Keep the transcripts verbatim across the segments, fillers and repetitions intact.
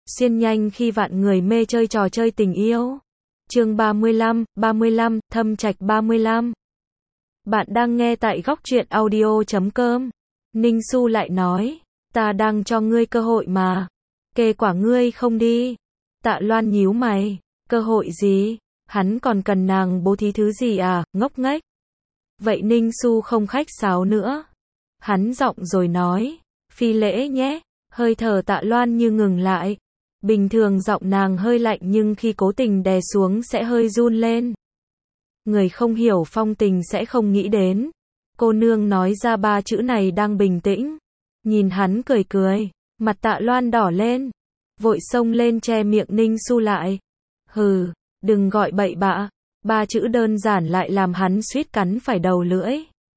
xuyên nhanh khi vạn người mê chơi trò chơi tình yêu. Chương ba mươi lăm, ba mươi lăm, Thâm Trạch ba mươi lăm. Bạn đang nghe tại góc truyện audio chấm com. Ninh Xu lại nói, ta đang cho ngươi cơ hội mà. Kê quả ngươi không đi. Tạ Loan nhíu mày, cơ hội gì? Hắn còn cần nàng bố thí thứ gì à, ngốc nghếch. Vậy Ninh Xu không khách sáo nữa. Hắn giọng rồi nói, phi lễ nhé. Hơi thở Tạ Loan như ngừng lại. Bình thường giọng nàng hơi lạnh nhưng khi cố tình đè xuống sẽ hơi run lên. Người không hiểu phong tình sẽ không nghĩ đến. Cô nương nói ra ba chữ này đang bình tĩnh. Nhìn hắn cười cười, mặt Tạ Loan đỏ lên. Vội xông lên che miệng Ninh Xu lại. Hừ, đừng gọi bậy bạ. Ba chữ đơn giản lại làm hắn suýt cắn phải đầu lưỡi.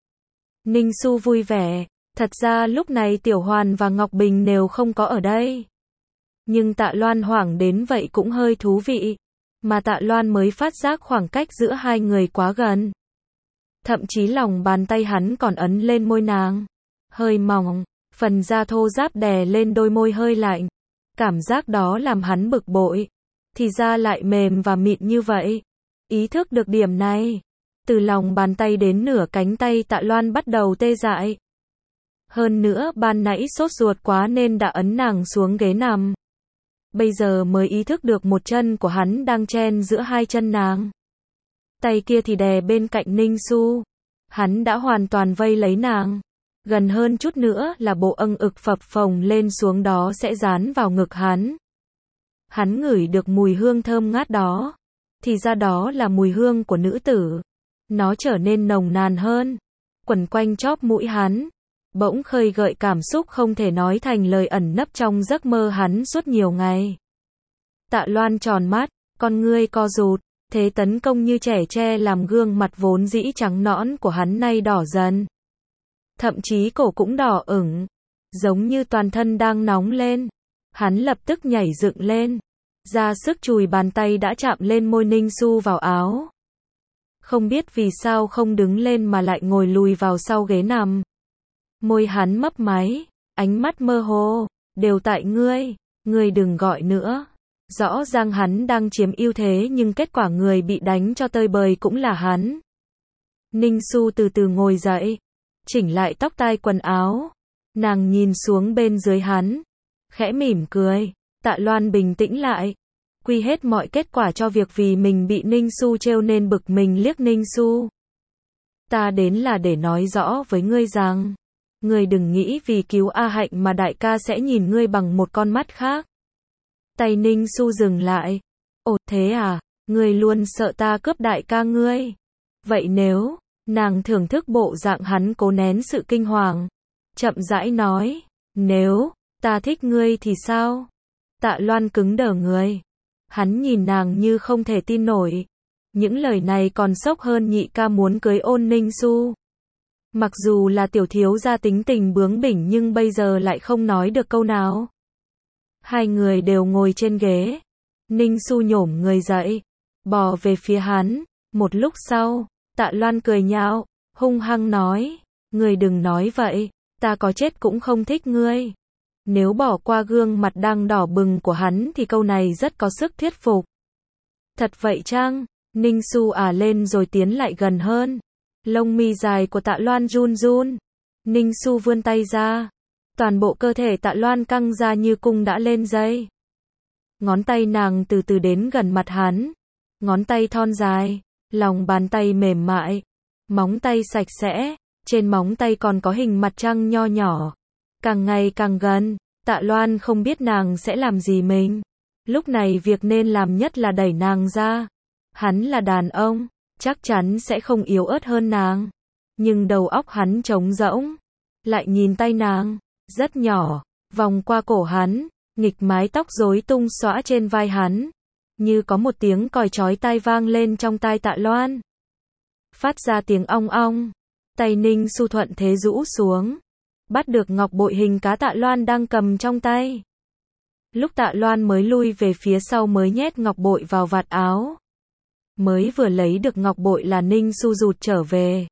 Ninh Xu vui vẻ. Thật ra lúc này Tiểu Hoàn và Ngọc Bình đều không có ở đây. Nhưng Tạ Loan hoảng đến vậy cũng hơi thú vị. Mà Tạ Loan mới phát giác khoảng cách giữa hai người quá gần. Thậm chí lòng bàn tay hắn còn ấn lên môi nàng. Hơi mỏng, phần da thô ráp đè lên đôi môi hơi lạnh. Cảm giác đó làm hắn bực bội. Thì ra lại mềm và mịn như vậy. Ý thức được điểm này. Từ lòng bàn tay đến nửa cánh tay Tạ Loan bắt đầu tê dại. Hơn nữa ban nãy sốt ruột quá nên đã ấn nàng xuống ghế nằm. Bây giờ mới ý thức được một chân của hắn đang chen giữa hai chân nàng. Tay kia thì đè bên cạnh Ninh Xu. Hắn đã hoàn toàn vây lấy nàng. Gần hơn chút nữa là bộ âng ực phập phồng lên xuống đó sẽ dán vào ngực hắn. Hắn ngửi được mùi hương thơm ngát đó. Thì ra đó là mùi hương của nữ tử. Nó trở nên nồng nàn hơn. Quẩn quanh chóp mũi hắn. Bỗng khơi gợi cảm xúc không thể nói thành lời ẩn nấp trong giấc mơ hắn suốt nhiều ngày. Tạ Loan tròn mắt, con ngươi co rụt, thế tấn công như trẻ tre làm gương mặt vốn dĩ trắng nõn của hắn nay đỏ dần. Thậm chí cổ cũng đỏ ửng, giống như toàn thân đang nóng lên. Hắn lập tức nhảy dựng lên, ra sức chùi bàn tay đã chạm lên môi Ninh Xu vào áo. Không biết vì sao không đứng lên mà lại ngồi lùi vào sau ghế nằm. Môi hắn mấp máy, ánh mắt mơ hồ, đều tại ngươi, ngươi đừng gọi nữa. Rõ ràng hắn đang chiếm ưu thế nhưng kết quả người bị đánh cho tơi bời cũng là hắn. Ninh Xu từ từ ngồi dậy, chỉnh lại tóc tai quần áo. Nàng nhìn xuống bên dưới hắn, khẽ mỉm cười. Tạ Loan bình tĩnh lại, quy hết mọi kết quả cho việc vì mình bị Ninh Xu trêu nên bực mình liếc Ninh Xu. Ta đến là để nói rõ với ngươi rằng, ngươi đừng nghĩ vì cứu A Hạnh mà đại ca sẽ nhìn ngươi bằng một con mắt khác. Tay Ninh Xu dừng lại. Ồ thế à, ngươi luôn sợ ta cướp đại ca ngươi. Vậy nếu, nàng thưởng thức bộ dạng hắn cố nén sự kinh hoàng. Chậm rãi nói, nếu, ta thích ngươi thì sao? Tạ Loan cứng đờ người. Hắn nhìn nàng như không thể tin nổi. Những lời này còn sốc hơn nhị ca muốn cưới Ôn Ninh Xu. Mặc dù là tiểu thiếu gia tính tình bướng bỉnh nhưng bây giờ lại không nói được câu nào. Hai người đều ngồi trên ghế. Ninh Xu nhổm người dậy, bò về phía hắn. Một lúc sau, Tạ Loan cười nhạo, hung hăng nói, ngươi đừng nói vậy, ta có chết cũng không thích ngươi. Nếu bỏ qua gương mặt đang đỏ bừng của hắn thì câu này rất có sức thuyết phục. Thật vậy chăng? Ninh Xu ả lên rồi tiến lại gần hơn. Lông mi dài của Tạ Loan run run. Ninh Xu vươn tay ra. Toàn bộ cơ thể Tạ Loan căng ra như cung đã lên dây. Ngón tay nàng từ từ đến gần mặt hắn. Ngón tay thon dài, lòng bàn tay mềm mại, móng tay sạch sẽ, trên móng tay còn có hình mặt trăng nho nhỏ. Càng ngày càng gần, Tạ Loan không biết nàng sẽ làm gì mình. Lúc này việc nên làm nhất là đẩy nàng ra. Hắn là đàn ông, chắc chắn sẽ không yếu ớt hơn nàng. Nhưng đầu óc hắn trống rỗng. Lại nhìn tay nàng, rất nhỏ, vòng qua cổ hắn, nghịch mái tóc rối tung xõa trên vai hắn. Như có một tiếng còi chói tai vang lên trong tai Tạ Loan. Phát ra tiếng ong ong. Tay Ninh Xu thuận thế rũ xuống. Bắt được ngọc bội hình cá Tạ Loan đang cầm trong tay. Lúc Tạ Loan mới lui về phía sau mới nhét ngọc bội vào vạt áo. Mới vừa lấy được ngọc bội là Ninh Xu rụt trở về.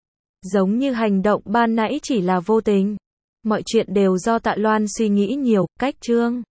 Giống như hành động ban nãy chỉ là vô tình. Mọi chuyện đều do Tạ Loan suy nghĩ nhiều, cách chương.